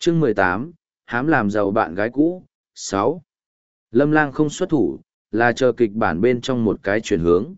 Chương 18, hám làm giàu bạn gái cũ. 6. Lâm Lang không xuất thủ, là chờ kịch bản bên trong một cái chuyển hướng.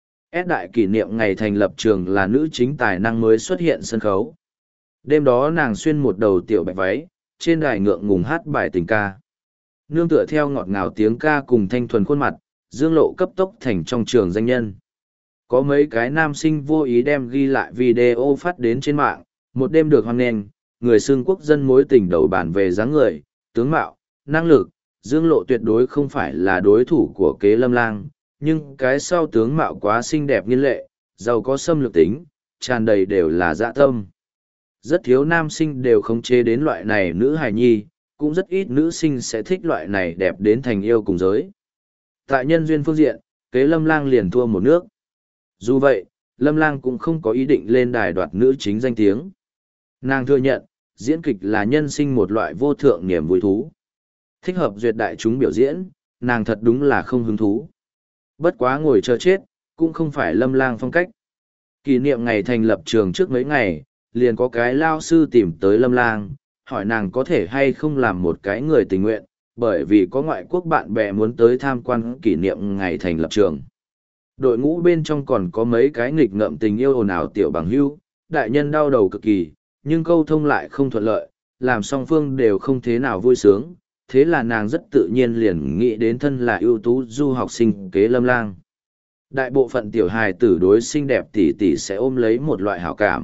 Đại kỷ niệm ngày thành lập trường là nữ chính tài năng mới xuất hiện sân khấu. Đêm đó nàng xuyên một đầu tiểu bạch váy, trên đài ngượng ngùng hát bài tình ca. Nương tựa theo ngọt ngào tiếng ca cùng thanh thuần khuôn mặt, Dương Lộ cấp tốc thành trong trường danh nhân. Có mấy cái nam sinh vô ý đem ghi lại video phát đến trên mạng, một đêm được hoan nghênh, người xưng quốc dân mối tình đầu bản về dáng người, tướng mạo, năng lực, Dương Lộ tuyệt đối không phải là đối thủ của Kế Lâm Lang, nhưng cái sau tướng mạo quá xinh đẹp nghiên lệ, giàu có xâm lược tính, tràn đầy đều là dạ tâm. Rất thiếu nam sinh đều khống chế đến loại này nữ hài nhi, cũng rất ít nữ sinh sẽ thích loại này đẹp đến thành yêu cùng giới. Tại nhân duyên phương diện, Kế Lâm Lang liền thua một nước. Dù vậy, Lâm Lang cũng không có ý định lên đài đoạt nữ chính danh tiếng. Nàng thừa nhận, diễn kịch là nhân sinh một loại vô thượng niềm vui thú. Thích hợp duyệt đại chúng biểu diễn, nàng thật đúng là không hứng thú. Bất quá ngồi chờ chết, cũng không phải Lâm Lang phong cách. Kỷ niệm ngày thành lập trường trước mấy ngày, liền có cái lao sư tìm tới Lâm Lang, hỏi nàng có thể hay không làm một cái người tình nguyện, bởi vì có ngoại quốc bạn bè muốn tới tham quan kỷ niệm ngày thành lập trường. Đội ngũ bên trong còn có mấy cái nghịch ngợm tình yêu ồn ào tiểu bằng hữu, đại nhân đau đầu cực kỳ, nhưng câu thông lại không thuận lợi, làm song phương đều không thế nào vui sướng, thế là nàng rất tự nhiên liền nghĩ đến thân là ưu tú du học sinh Kế Lâm Lang. Đại bộ phận tiểu hài tử đối xinh đẹp tỷ tỷ sẽ ôm lấy một loại hảo cảm.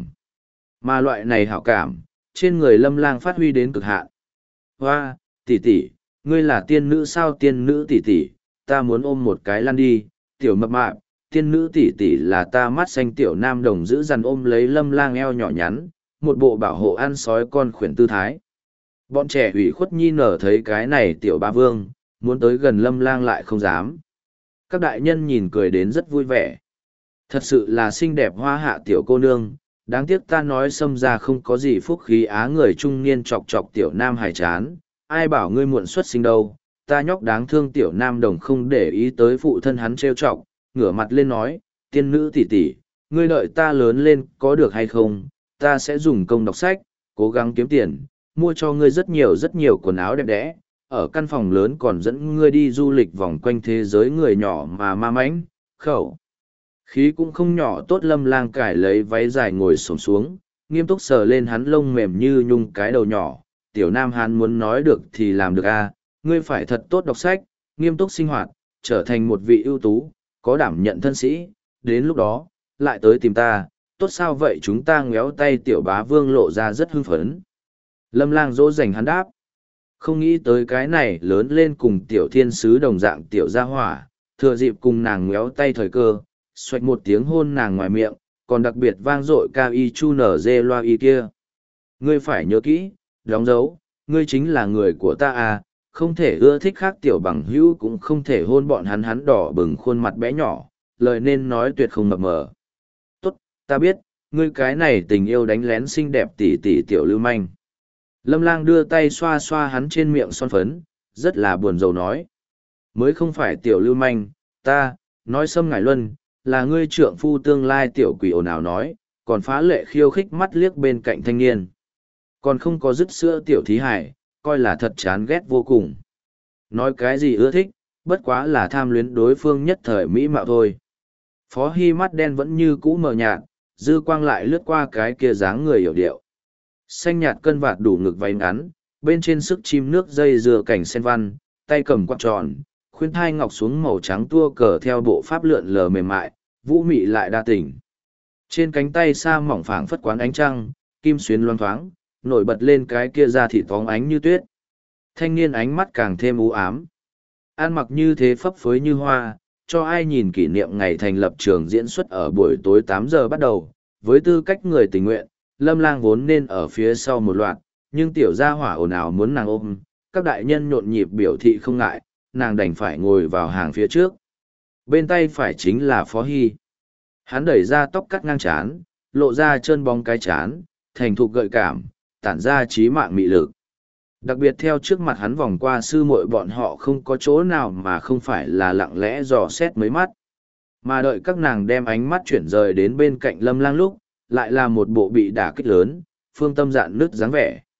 Mà loại này hảo cảm, trên người Lâm Lang phát huy đến cực hạn. Hoa, tỷ tỷ, ngươi là tiên nữ sao? Tiên nữ tỷ tỷ, ta muốn ôm một cái lăn đi, tiểu mập mạp, tiên nữ tỷ tỷ là ta. Mắt xanh tiểu nam đồng giữ dằn ôm lấy Lâm Lang eo nhỏ nhắn, một bộ bảo hộ ăn sói con khuyển tư thái. Bọn trẻ ủy khuất nhi nở thấy cái này tiểu ba vương, muốn tới gần Lâm Lang lại không dám. Các đại nhân nhìn cười đến rất vui vẻ. Thật sự là xinh đẹp hoa hạ tiểu cô nương, đáng tiếc ta nói xâm ra không có gì phúc khí á. Người trung niên chọc chọc tiểu nam hài chán, ai bảo ngươi muộn xuất sinh đâu, ta nhóc đáng thương. Tiểu nam đồng không để ý tới phụ thân hắn trêu chọc, ngửa mặt lên nói, tiên nữ tỷ tỷ, ngươi đợi ta lớn lên có được hay không, ta sẽ dùng công đọc sách, cố gắng kiếm tiền, mua cho ngươi rất nhiều quần áo đẹp đẽ, ở căn phòng lớn còn dẫn ngươi đi du lịch vòng quanh thế giới. Người nhỏ mà ma mãnh, khẩu khí cũng không nhỏ tốt. Lâm Lang cải lấy váy dài ngồi xổm xuống, nghiêm túc sờ lên hắn lông mềm như nhung cái đầu nhỏ. Tiểu nam hắn muốn nói được thì làm được a, ngươi phải thật tốt đọc sách, nghiêm túc sinh hoạt, trở thành một vị ưu tú, có đảm nhận thân sĩ, đến lúc đó, lại tới tìm ta, tốt sao vậy? Chúng ta ngéo tay. Tiểu bá vương lộ ra rất hưng phấn. Lâm Lang dỗ dành hắn đáp. Không nghĩ tới cái này lớn lên cùng tiểu thiên sứ đồng dạng tiểu gia hỏa, thừa dịp cùng nàng ngéo tay thời cơ, xoạch một tiếng hôn nàng ngoài miệng, còn đặc biệt vang dội cao y chu nở dê loa y kia. Ngươi phải nhớ kỹ, đóng dấu, ngươi chính là người của ta à, không thể ưa thích khác tiểu bằng hữu, cũng không thể hôn bọn hắn. Hắn đỏ bừng khuôn mặt bé nhỏ, lời nên nói tuyệt không mập mờ. Tốt, ta biết, ngươi cái này tình yêu đánh lén xinh đẹp tỷ tỷ tiểu lưu manh. Lâm Lang đưa tay xoa xoa hắn trên miệng son phấn, rất là buồn rầu nói. Mới không phải tiểu lưu manh, ta, nói Sâm Ngải Luân, là ngươi trượng phu tương lai. Tiểu quỷ ồn ào nói, còn phá lệ khiêu khích mắt liếc bên cạnh thanh niên. Còn không có dứt sữa tiểu thí hải, coi là thật chán ghét vô cùng. Nói cái gì ưa thích, bất quá là tham luyến đối phương nhất thời mỹ mạo thôi. Phó Hy mắt đen vẫn như cũ mờ nhạt, dư quang lại lướt qua cái kia dáng người hiểu điệu. Xanh nhạt cân vạt đủ ngực váy ngắn, bên trên sức chim nước dây dừa cảnh sen văn, tay cầm quạt tròn, khuyên thai ngọc xuống màu trắng tua cờ theo bộ pháp lượn lờ mềm mại, vũ mị lại đa tình. Trên cánh tay xa mỏng phảng phất quán ánh trăng, kim xuyến loang thoáng, nổi bật lên cái kia da thịt phóng ánh như tuyết. Thanh niên ánh mắt càng thêm u ám. Ăn mặc như thế phấp phới như hoa, cho ai nhìn. Kỷ niệm ngày thành lập trường diễn xuất ở buổi tối 8 giờ bắt đầu, với tư cách người tình nguyện, Lâm Lang vốn nên ở phía sau một loạt, nhưng tiểu gia hỏa ồn ào muốn nàng ôm, các đại nhân nhộn nhịp biểu thị không ngại, nàng đành phải ngồi vào hàng phía trước. Bên tay phải chính là Phó Hy. Hắn đẩy ra tóc cắt ngang trán, lộ ra trơn bóng cái trán, thành thục gợi cảm, tản ra trí mạng mị lực. Đặc biệt theo trước mặt hắn vòng qua sư muội bọn họ không có chỗ nào mà không phải là lặng lẽ dò xét mấy mắt. Mà đợi các nàng đem ánh mắt chuyển rời đến bên cạnh Lâm Lang lúc, lại là một bộ bị đả kích lớn, phương tâm dạn nứt dáng vẻ.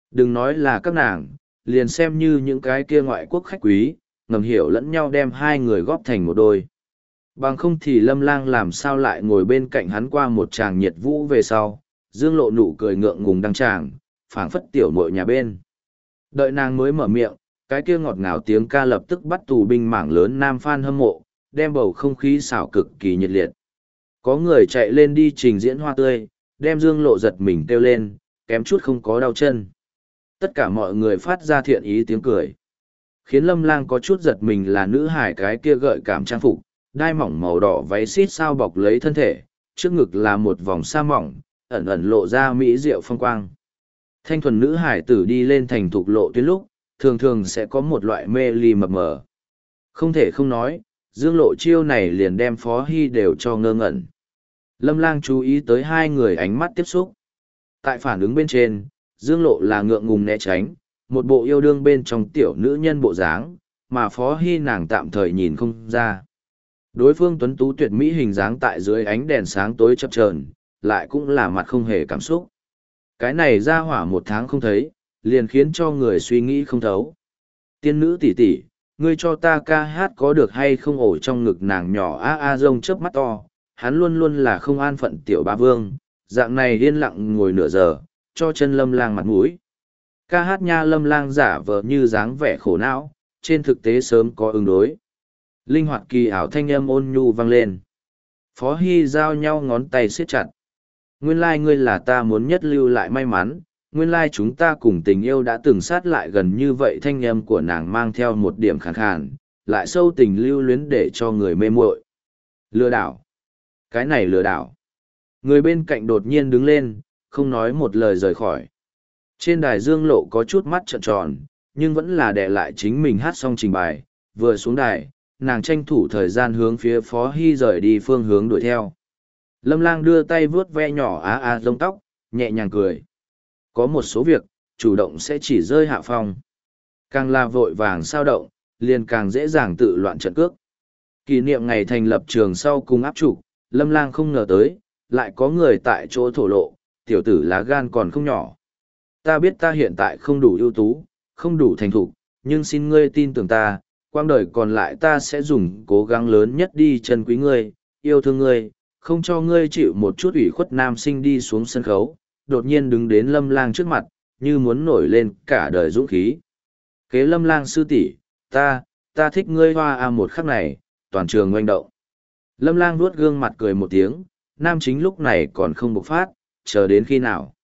Đừng nói là các nàng, liền xem như những cái kia ngoại quốc khách quý, ngầm hiểu lẫn nhau đem hai người góp thành một đôi. Bằng không thì Lâm Lang làm sao lại ngồi bên cạnh hắn qua một tràng nhiệt vũ về sau, Dương Lộ nụ cười ngượng ngùng đăng tràng, phảng phất tiểu muội nhà bên. Đợi nàng mới mở miệng, cái kia ngọt ngào tiếng ca lập tức bắt tù binh mảng lớn nam fan hâm mộ, đem bầu không khí xảo cực kỳ nhiệt liệt. Có người chạy lên đi trình diễn hoa tươi, đem Dương Lộ giật mình kêu lên, kém chút không có đau chân. Tất cả mọi người phát ra thiện ý tiếng cười. Khiến Lâm Lang có chút giật mình là nữ hải cái kia gợi cảm trang phục, đai mỏng màu đỏ váy xít sao bọc lấy thân thể, trước ngực là một vòng sa mỏng, ẩn ẩn lộ ra mỹ diệu phong quang. Thanh thuần nữ hải tử đi lên thành thục lộ tuyến lúc, thường thường sẽ có một loại mê ly mập mờ. Không thể không nói, Dương Lộ chiêu này liền đem Phó Hy đều cho ngơ ngẩn. Lâm Lang chú ý tới hai người ánh mắt tiếp xúc. Tại phản ứng bên trên, Dương Lộ là ngượng ngùng né tránh, một bộ yêu đương bên trong tiểu nữ nhân bộ dáng, mà Phó Hy nàng tạm thời nhìn không ra. Đối phương tuấn tú tuyệt mỹ hình dáng tại dưới ánh đèn sáng tối chập chờn, lại cũng là mặt không hề cảm xúc. Cái này ra hỏa một tháng không thấy, liền khiến cho người suy nghĩ không thấu. Tiên nữ tỷ tỷ, ngươi cho ta ca hát có được hay không, ổ trong ngực nàng nhỏ rông chớp mắt to, hắn luôn luôn là không an phận tiểu bá vương, dạng này yên lặng ngồi nửa giờ, cho chân Lâm Lang mặt mũi. Ca hát nha, Lâm Lang giả vờ như dáng vẻ khổ não, trên thực tế sớm có ứng đối. Linh hoạt kỳ ảo thanh âm ôn nhu vang lên. Phó Hy giao nhau ngón tay siết chặt. Nguyên lai ngươi là ta muốn nhất lưu lại may mắn, nguyên lai chúng ta cùng tình yêu đã từng sát lại gần như vậy. Thanh âm của nàng mang theo một điểm khàn khàn, lại sâu tình lưu luyến để cho người mê muội. Lừa đảo. Cái này lừa đảo. Người bên cạnh đột nhiên đứng lên, không nói một lời rời khỏi. Trên đài Dương Lộ có chút mắt trợn tròn, nhưng vẫn là đè lại chính mình hát xong trình bày, vừa xuống đài, nàng tranh thủ thời gian hướng phía Phó Hy rời đi phương hướng đuổi theo. Lâm Lang đưa tay vuốt ve nhỏ rông tóc, nhẹ nhàng cười. Có một số việc, chủ động sẽ chỉ rơi hạ phong. Càng là vội vàng sao động, liền càng dễ dàng tự loạn trận cước. Kỷ niệm ngày thành lập trường sau cùng áp trục, Lâm Lang không ngờ tới, lại có người tại chỗ thổ lộ, tiểu tử lá gan còn không nhỏ. Ta biết ta hiện tại không đủ ưu tú, không đủ thành thục, nhưng xin ngươi tin tưởng ta, quang đời còn lại ta sẽ dùng cố gắng lớn nhất đi trân quý ngươi, yêu thương ngươi, không cho ngươi chịu một chút ủy khuất. Nam sinh đi xuống sân khấu, đột nhiên đứng đến Lâm Lang trước mặt, như muốn nổi lên cả đời dũng khí. Kế Lâm Lang sư tỷ, ta thích ngươi hoa một khắc này, toàn trường oanh động. Lâm Lang vuốt gương mặt cười một tiếng, nam chính lúc này còn không bộc phát, chờ đến khi nào.